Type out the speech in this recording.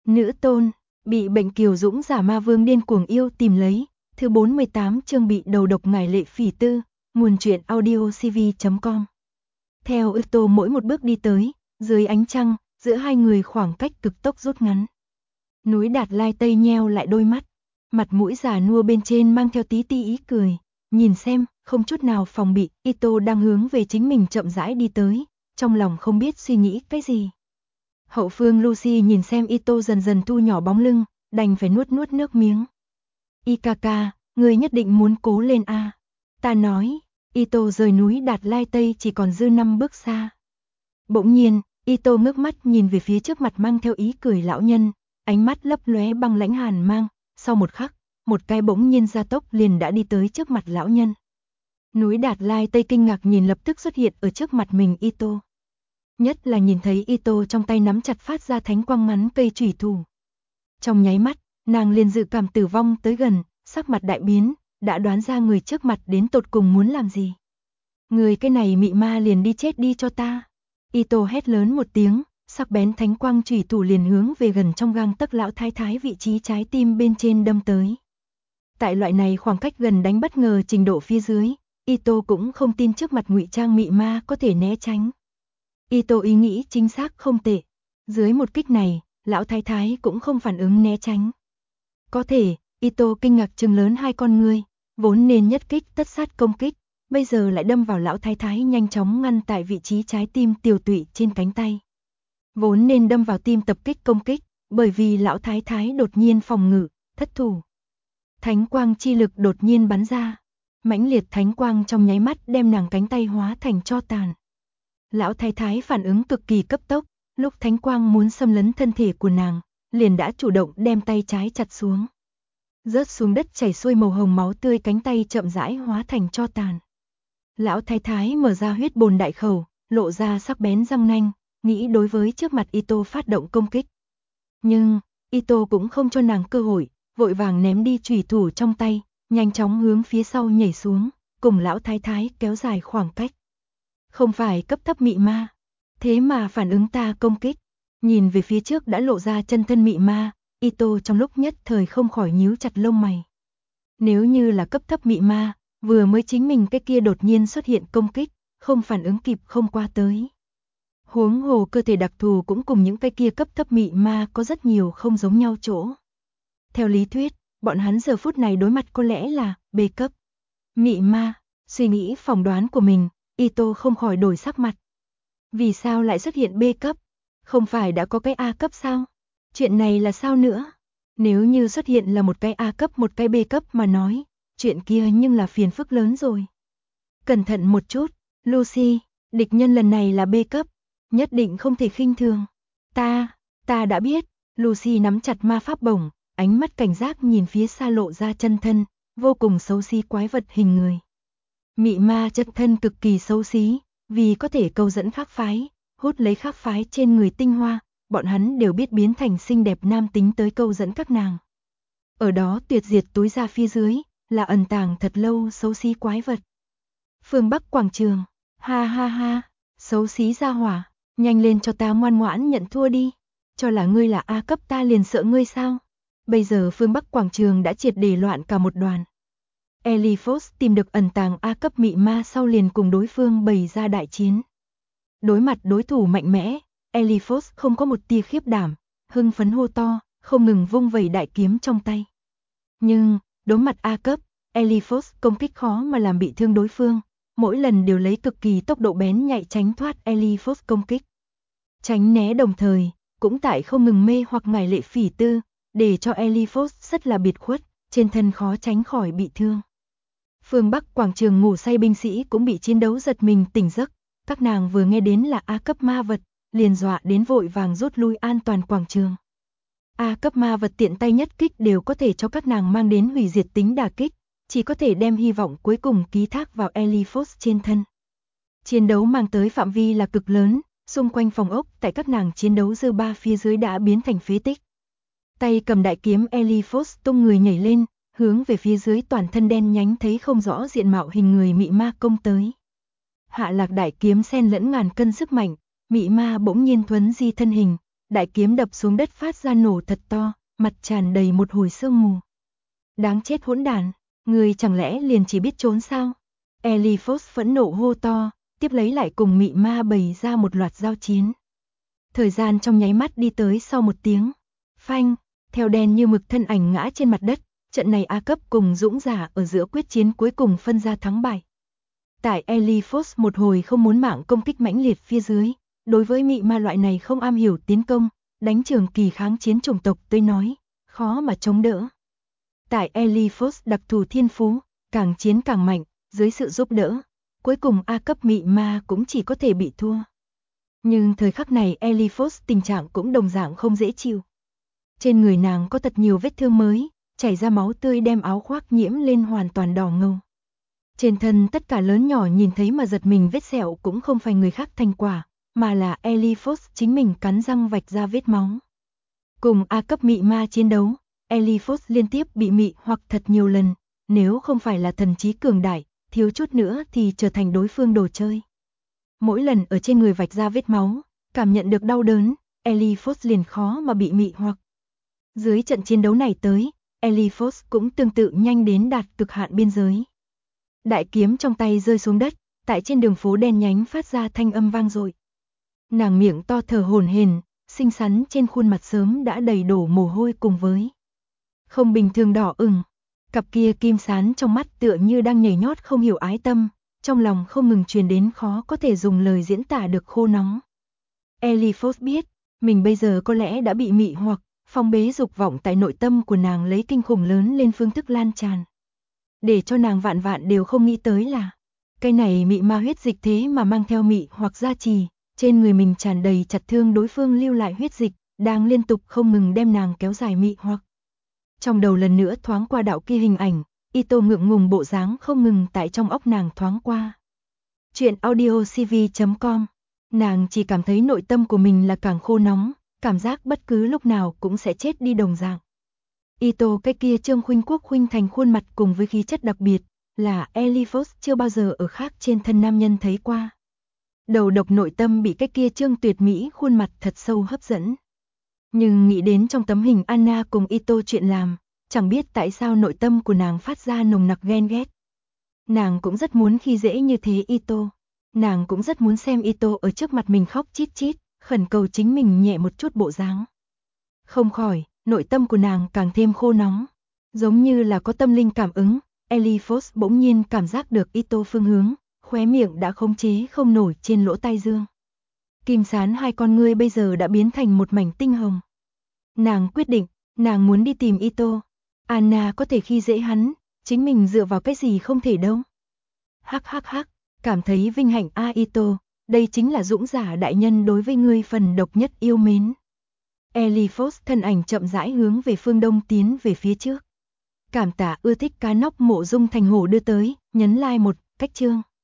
Nữ tôn, bị bệnh Kiều Dũng giả ma vương điên cuồng yêu tìm lấy, thứ 48 chương bị đầu độc ngải lệ phỉ tư, nguồn truyện audio cv.com. Theo Ito mỗi một bước đi tới, dưới ánh trăng, giữa hai người khoảng cách cực tốc rút ngắn. Núi Đạt Lai Tây nheo lại đôi mắt, mặt mũi già nua bên trên mang theo tí tí ý cười, nhìn xem, không chút nào phòng bị, Ito đang hướng về chính mình chậm rãi đi tới, trong lòng không biết suy nghĩ cái gì. Hậu phương Lucy nhìn xem Ito dần dần thu nhỏ bóng lưng, đành phải nuốt nuốt nước miếng. Ikaka, người nhất định muốn cố lên a. Ta nói, Ito rời núi Đạt Lai Tây chỉ còn dư 5 bước xa. Bỗng nhiên, Ito ngước mắt nhìn về phía trước mặt mang theo ý cười lão nhân, ánh mắt lấp lóe băng lãnh hàn mang, sau một khắc, một cái bỗng nhiên gia tốc liền đã đi tới trước mặt lão nhân. Núi Đạt Lai Tây kinh ngạc nhìn lập tức xuất hiện ở trước mặt mình Ito. Nhất là nhìn thấy Ito trong tay nắm chặt phát ra thánh quang ngắn cây chủy thủ. Trong nháy mắt, nàng liền dự cảm tử vong tới gần, sắc mặt đại biến, đã đoán ra người trước mặt đến tột cùng muốn làm gì. Người cái này mị ma liền đi chết đi cho ta. Ito hét lớn một tiếng, sắc bén thánh quang chủy thủ liền hướng về gần trong gang tấc lão thái thái vị trí trái tim bên trên đâm tới. Tại loại này khoảng cách gần đánh bất ngờ trình độ phía dưới, Ito cũng không tin trước mặt ngụy trang mị ma có thể né tránh. Ito ý nghĩ chính xác không tệ. Dưới một kích này, lão thái thái cũng không phản ứng né tránh. Có thể, Ito kinh ngạc trừng lớn hai con ngươi, vốn nên nhất kích tất sát công kích, bây giờ lại đâm vào lão thái thái nhanh chóng ngăn tại vị trí trái tim tiều tụy trên cánh tay. Vốn nên đâm vào tim tập kích công kích, bởi vì lão thái thái đột nhiên phòng ngự, thất thủ. Thánh quang chi lực đột nhiên bắn ra, mãnh liệt thánh quang trong nháy mắt đem nàng cánh tay hóa thành tro tàn. Lão thái thái phản ứng cực kỳ cấp tốc, lúc thánh quang muốn xâm lấn thân thể của nàng, liền đã chủ động đem tay trái chặt xuống. Rớt xuống đất chảy xuôi màu hồng máu tươi, cánh tay chậm rãi hóa thành tro tàn. Lão thái thái mở ra huyết bồn đại khẩu, lộ ra sắc bén răng nanh, nghĩ đối với trước mặt Ito phát động công kích. Nhưng, Ito cũng không cho nàng cơ hội, vội vàng ném đi chủy thủ trong tay, nhanh chóng hướng phía sau nhảy xuống, cùng lão thái thái kéo dài khoảng cách. Không phải cấp thấp mị ma, thế mà phản ứng ta công kích. Nhìn về phía trước đã lộ ra chân thân mị ma, Ito trong lúc nhất thời không khỏi nhíu chặt lông mày. Nếu như là cấp thấp mị ma, vừa mới chính mình cái kia đột nhiên xuất hiện công kích, không phản ứng kịp không qua tới. Huống hồ cơ thể đặc thù cũng cùng những cái kia cấp thấp mị ma có rất nhiều không giống nhau chỗ. Theo lý thuyết, bọn hắn giờ phút này đối mặt có lẽ là B cấp. Mị ma, suy nghĩ phỏng đoán của mình, Ito không khỏi đổi sắc mặt. Vì sao lại xuất hiện B cấp? Không phải đã có cái A cấp sao? Chuyện này là sao nữa? Nếu như xuất hiện là một cái A cấp một cái B cấp mà nói, chuyện kia nhưng là phiền phức lớn rồi. Cẩn thận một chút, Lucy, địch nhân lần này là B cấp, nhất định không thể khinh thường. Ta đã biết, Lucy nắm chặt ma pháp bổng, ánh mắt cảnh giác nhìn phía xa lộ ra chân thân, vô cùng xấu xí quái vật hình người. Mị ma chân thân cực kỳ xấu xí, vì có thể câu dẫn khác phái, hút lấy khác phái trên người tinh hoa, bọn hắn đều biết biến thành xinh đẹp nam tính tới câu dẫn các nàng. Ở đó tuyệt diệt túi ra phía dưới, là ẩn tàng thật lâu xấu xí quái vật. Phương Bắc quảng trường, ha ha ha, xấu xí ra hỏa, nhanh lên cho ta ngoan ngoãn nhận thua đi, cho là ngươi là A cấp ta liền sợ ngươi sao? Bây giờ phương Bắc quảng trường đã triệt để loạn cả một đoàn. Eliphos tìm được ẩn tàng A cấp mị ma sau liền cùng đối phương bày ra đại chiến. Đối mặt đối thủ mạnh mẽ, Eliphos không có một tia khiếp đảm, hưng phấn hô to, không ngừng vung vẩy đại kiếm trong tay. Nhưng, đối mặt A cấp, Eliphos công kích khó mà làm bị thương đối phương, mỗi lần đều lấy cực kỳ tốc độ bén nhạy tránh thoát Eliphos công kích. Tránh né đồng thời, cũng tại không ngừng mê hoặc ngải lệ phỉ tư, để cho Eliphos rất là biệt khuất, trên thân khó tránh khỏi bị thương. Phương Bắc quảng trường ngủ say binh sĩ cũng bị chiến đấu giật mình tỉnh giấc, các nàng vừa nghe đến là A cấp ma vật, liền dọa đến vội vàng rút lui an toàn quảng trường. A cấp ma vật tiện tay nhất kích đều có thể cho các nàng mang đến hủy diệt tính đả kích, chỉ có thể đem hy vọng cuối cùng ký thác vào Eliphos trên thân. Chiến đấu mang tới phạm vi là cực lớn, xung quanh phòng ốc tại các nàng chiến đấu dư ba phía dưới đã biến thành phế tích. Tay cầm đại kiếm Eliphos tung người nhảy lên, hướng về phía dưới toàn thân đen nhánh thấy không rõ diện mạo hình người mị ma công tới. Hạ lạc đại kiếm xen lẫn ngàn cân sức mạnh, mị ma bỗng nhiên thuấn di thân hình, đại kiếm đập xuống đất phát ra nổ thật to, mặt tràn đầy một hồi sương mù. Đáng chết hỗn đản, ngươi chẳng lẽ liền chỉ biết trốn sao? Eliphos phẫn nộ hô to, tiếp lấy lại cùng mị ma bày ra một loạt giao chiến. Thời gian trong nháy mắt đi tới sau một tiếng. Phanh, theo đen như mực thân ảnh ngã trên mặt đất, trận này A cấp cùng dũng giả ở giữa quyết chiến cuối cùng phân ra thắng bại. Tại Eliphos một hồi không muốn mạng công kích mãnh liệt phía dưới, đối với mị ma loại này không am hiểu tiến công, đánh trường kỳ kháng chiến chủng tộc tới nói, khó mà chống đỡ. Tại Eliphos đặc thù thiên phú, càng chiến càng mạnh, dưới sự giúp đỡ, cuối cùng A cấp mị ma cũng chỉ có thể bị thua. Nhưng thời khắc này Eliphos tình trạng cũng đồng dạng không dễ chịu. Trên người nàng có thật nhiều vết thương mới, chảy ra máu tươi đem áo khoác nhiễm lên hoàn toàn đỏ ngầu. Trên thân tất cả lớn nhỏ nhìn thấy mà giật mình vết sẹo cũng không phải người khác thành quả, mà là Eliphos chính mình cắn răng vạch ra vết máu. Cùng A cấp mị ma chiến đấu, Eliphos liên tiếp bị mị hoặc thật nhiều lần, nếu không phải là thần trí cường đại, thiếu chút nữa thì trở thành đối phương đồ chơi. Mỗi lần ở trên người vạch ra vết máu, cảm nhận được đau đớn, Eliphos liền khó mà bị mị hoặc. Dưới trận chiến đấu này tới, Eliphos cũng tương tự nhanh đến đạt cực hạn biên giới. Đại kiếm trong tay rơi xuống đất, tại trên đường phố đen nhánh phát ra thanh âm vang dội. Nàng miệng to thở hổn hển, xinh xắn trên khuôn mặt sớm đã đầy đổ mồ hôi cùng với không bình thường đỏ ửng. Cặp kia kim sán trong mắt tựa như đang nhảy nhót không hiểu ái tâm, trong lòng không ngừng truyền đến khó có thể dùng lời diễn tả được khô nóng. Eliphos biết, mình bây giờ có lẽ đã bị mị hoặc, phong bế dục vọng tại nội tâm của nàng lấy kinh khủng lớn lên phương thức lan tràn. Để cho nàng vạn vạn đều không nghĩ tới là, cái này mị ma huyết dịch thế mà mang theo mị hoặc gia trì, trên người mình tràn đầy chặt thương đối phương lưu lại huyết dịch, đang liên tục không ngừng đem nàng kéo dài mị hoặc. Trong đầu lần nữa thoáng qua đạo kia hình ảnh, Ito ngượng ngùng bộ dáng không ngừng tại trong óc nàng thoáng qua. Chuyện audiocv.com. Nàng chỉ cảm thấy nội tâm của mình là càng khô nóng, cảm giác bất cứ lúc nào cũng sẽ chết đi đồng dạng. Ito cái kia trương khuynh quốc khuynh thành khuôn mặt cùng với khí chất đặc biệt, là Eliphos chưa bao giờ ở khác trên thân nam nhân thấy qua. Đầu độc nội tâm bị cái kia trương tuyệt mỹ khuôn mặt thật sâu hấp dẫn. Nhưng nghĩ đến trong tấm hình Anna cùng Ito chuyện làm, chẳng biết tại sao nội tâm của nàng phát ra nồng nặc ghen ghét. Nàng cũng rất muốn khi dễ như thế Ito. Nàng cũng rất muốn xem Ito ở trước mặt mình khóc chít chít, khẩn cầu chính mình nhẹ một chút bộ dáng. Không khỏi, nội tâm của nàng càng thêm khô nóng. Giống như là có tâm linh cảm ứng, Eliphos bỗng nhiên cảm giác được Ito phương hướng, khóe miệng đã khống chế không nổi trên lỗ tai dương. Kim sán hai con ngươi bây giờ đã biến thành một mảnh tinh hồng. Nàng quyết định, nàng muốn đi tìm Ito. Anna có thể khi dễ hắn, chính mình dựa vào cái gì không thể đâu. Hắc hắc hắc, cảm thấy vinh hạnh a Ito, đây chính là dũng giả đại nhân đối với ngươi phần độc nhất yêu mến. Eliphos thân ảnh chậm rãi hướng về phương đông tiến về phía trước. Cảm tạ ưa thích cá nóc Mộ Dung Thành Hổ đưa tới, nhấn like một, cách chương.